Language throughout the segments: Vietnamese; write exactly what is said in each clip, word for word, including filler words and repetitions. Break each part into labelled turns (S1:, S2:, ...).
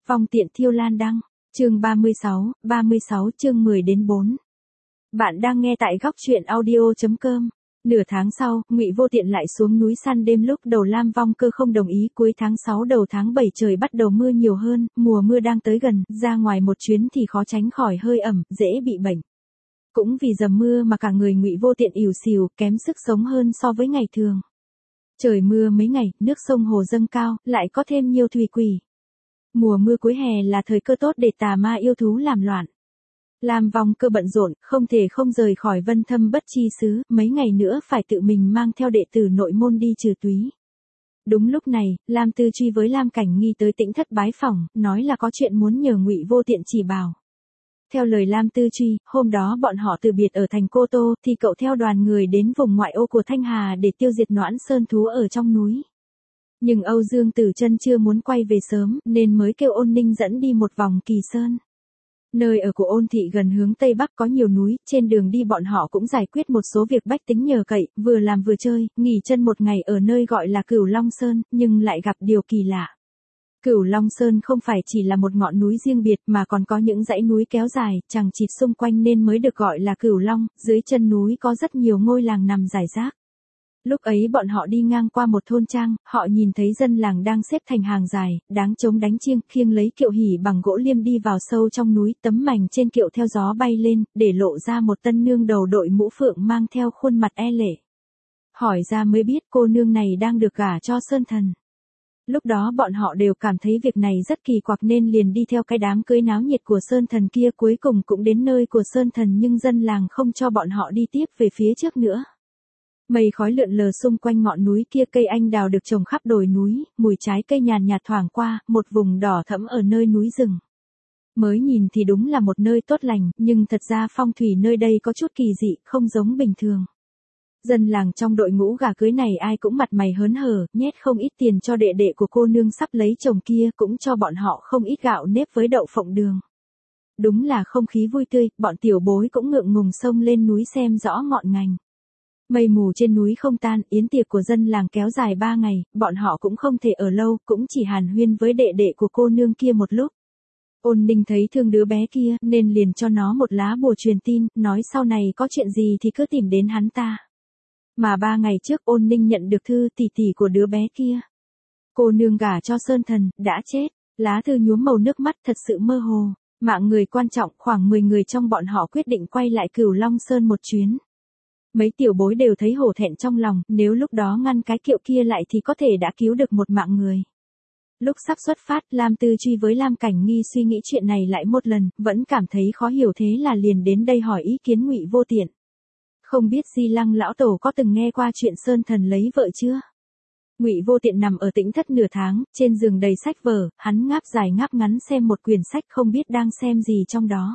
S1: Vong tiện thiêu lan đăng, chương ba mươi sáu, ba mươi sáu chương mười đến bốn. Bạn đang nghe tại góc truyện audio chấm com. Nửa tháng sau, Ngụy Vô Tiện lại xuống núi săn đêm, lúc đầu Lam Vong Cơ không đồng ý, cuối tháng sáu đầu tháng bảy trời bắt đầu mưa nhiều hơn, mùa mưa đang tới gần, ra ngoài một chuyến thì khó tránh khỏi hơi ẩm, dễ bị bệnh. Cũng vì dầm mưa mà cả người Ngụy Vô Tiện ỉu xìu, kém sức sống hơn so với ngày thường. Trời mưa mấy ngày, nước sông hồ dâng cao, lại có thêm nhiều thủy quỷ. Mùa mưa cuối hè là thời cơ tốt để tà ma yêu thú làm loạn. Lam Vong Cơ bận rộn, không thể không rời khỏi Vân Thâm Bất Chi xứ, mấy ngày nữa phải tự mình mang theo đệ tử nội môn đi trừ túy. Đúng lúc này, Lam Tư Truy với Lam Cảnh Nghi tới Tĩnh Thất bái phỏng, nói là có chuyện muốn nhờ Ngụy Vô Tiện chỉ bảo. Theo lời Lam Tư Truy, hôm đó bọn họ từ biệt ở thành Cô Tô, thì cậu theo đoàn người đến vùng ngoại ô của Thanh Hà để tiêu diệt Noãn Sơn thú ở trong núi. Nhưng Âu Dương Tử Chân chưa muốn quay về sớm, nên mới kêu Ôn Ninh dẫn đi một vòng Kỳ Sơn. Nơi ở của Ôn thị gần hướng Tây Bắc có nhiều núi, trên đường đi bọn họ cũng giải quyết một số việc bách tính nhờ cậy, vừa làm vừa chơi, nghỉ chân một ngày ở nơi gọi là Cửu Long Sơn, nhưng lại gặp điều kỳ lạ. Cửu Long Sơn không phải chỉ là một ngọn núi riêng biệt mà còn có những dãy núi kéo dài, chằng chịt xung quanh nên mới được gọi là Cửu Long, dưới chân núi có rất nhiều ngôi làng nằm rải rác. Lúc ấy bọn họ đi ngang qua một thôn trang, họ nhìn thấy dân làng đang xếp thành hàng dài, đáng chống đánh chiêng, khiêng lấy kiệu hỉ bằng gỗ liêm đi vào sâu trong núi, tấm mảnh trên kiệu theo gió bay lên, để lộ ra một tân nương đầu đội mũ phượng mang theo khuôn mặt e lệ. Hỏi ra mới biết cô nương này đang được gả cho Sơn Thần. Lúc đó bọn họ đều cảm thấy việc này rất kỳ quặc nên liền đi theo cái đám cưới náo nhiệt của Sơn Thần kia, cuối cùng cũng đến nơi của Sơn Thần nhưng dân làng không cho bọn họ đi tiếp về phía trước nữa. Mây khói lượn lờ xung quanh ngọn núi kia, cây anh đào được trồng khắp đồi núi, mùi trái cây nhàn nhạt thoảng qua, một vùng đỏ thẫm ở nơi núi rừng. Mới nhìn thì đúng là một nơi tốt lành, nhưng thật ra phong thủy nơi đây có chút kỳ dị, không giống bình thường. Dân làng trong đội ngũ gả cưới này ai cũng mặt mày hớn hở, nhét không ít tiền cho đệ đệ của cô nương sắp lấy chồng kia, cũng cho bọn họ không ít gạo nếp với đậu phộng đường. Đúng là không khí vui tươi, bọn tiểu bối cũng ngượng ngùng xông lên núi xem rõ ngọn ngành. Mây mù trên núi không tan, yến tiệc của dân làng kéo dài ba ngày, bọn họ cũng không thể ở lâu, cũng chỉ hàn huyên với đệ đệ của cô nương kia một lúc. Ôn Ninh thấy thương đứa bé kia, nên liền cho nó một lá bùa truyền tin, nói sau này có chuyện gì thì cứ tìm đến hắn ta. Mà ba ngày trước Ôn Ninh nhận được thư tỷ tỷ của đứa bé kia. Cô nương gả cho Sơn Thần, đã chết, lá thư nhuốm màu nước mắt thật sự mơ hồ, mạng người quan trọng, khoảng mười người trong bọn họ quyết định quay lại Cửu Long Sơn một chuyến. Mấy tiểu bối đều thấy hổ thẹn trong lòng, nếu lúc đó ngăn cái kiệu kia lại thì có thể đã cứu được một mạng người. Lúc sắp xuất phát, Lam Tư Truy với Lam Cảnh Nghi suy nghĩ chuyện này lại một lần, vẫn cảm thấy khó hiểu thế là liền đến đây hỏi ý kiến Ngụy Vô Tiện. Không biết Di Lăng lão tổ có từng nghe qua chuyện Sơn Thần lấy vợ chưa? Ngụy Vô Tiện nằm ở Tĩnh Thất nửa tháng, trên giường đầy sách vở, hắn ngáp dài ngáp ngắn xem một quyển sách không biết đang xem gì trong đó.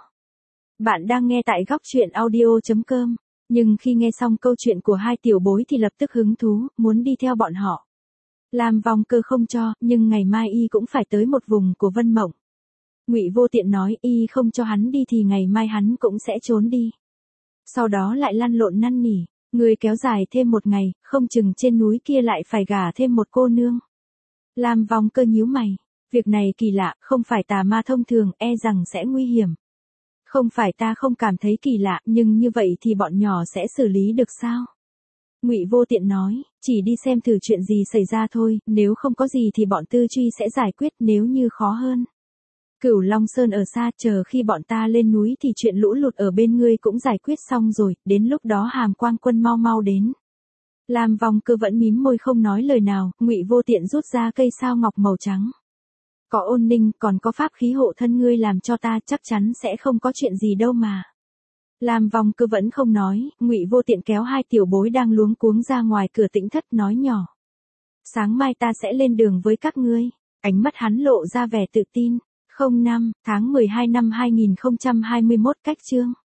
S1: Bạn đang nghe tại góc truyện audio chấm com. Nhưng khi nghe xong câu chuyện của hai tiểu bối thì lập tức hứng thú, muốn đi theo bọn họ. Lam Vong Cơ không cho, nhưng ngày mai y cũng phải tới một vùng của Vân Mộng. Ngụy Vô Tiện nói y không cho hắn đi thì ngày mai hắn cũng sẽ trốn đi. Sau đó lại lăn lộn năn nỉ, người kéo dài thêm một ngày, không chừng trên núi kia lại phải gả thêm một cô nương. Lam Vong Cơ nhíu mày, việc này kỳ lạ, không phải tà ma thông thường, e rằng sẽ nguy hiểm. Không phải ta không cảm thấy kỳ lạ, nhưng như vậy thì bọn nhỏ sẽ xử lý được sao? Ngụy Vô Tiện nói, chỉ đi xem thử chuyện gì xảy ra thôi, nếu không có gì thì bọn Tư Truy sẽ giải quyết, nếu như khó hơn. Cửu Long Sơn ở xa, chờ khi bọn ta lên núi thì chuyện lũ lụt ở bên ngươi cũng giải quyết xong rồi, đến lúc đó Hàm Quang Quân mau mau đến. Lam Vong Cơ vẫn mím môi không nói lời nào, Ngụy Vô Tiện rút ra cây sao ngọc màu trắng. Có Ôn Ninh, còn có pháp khí hộ thân ngươi làm cho ta, chắc chắn sẽ không có chuyện gì đâu mà. Lam Vong Cơ vẫn không nói, Ngụy Vô Tiện kéo hai tiểu bối đang luống cuống ra ngoài cửa Tĩnh Thất nói nhỏ. Sáng mai ta sẽ lên đường với các ngươi. Ánh mắt hắn lộ ra vẻ tự tin. không năm tháng mười hai năm hai nghìn không trăm hai mươi mốt cách chương.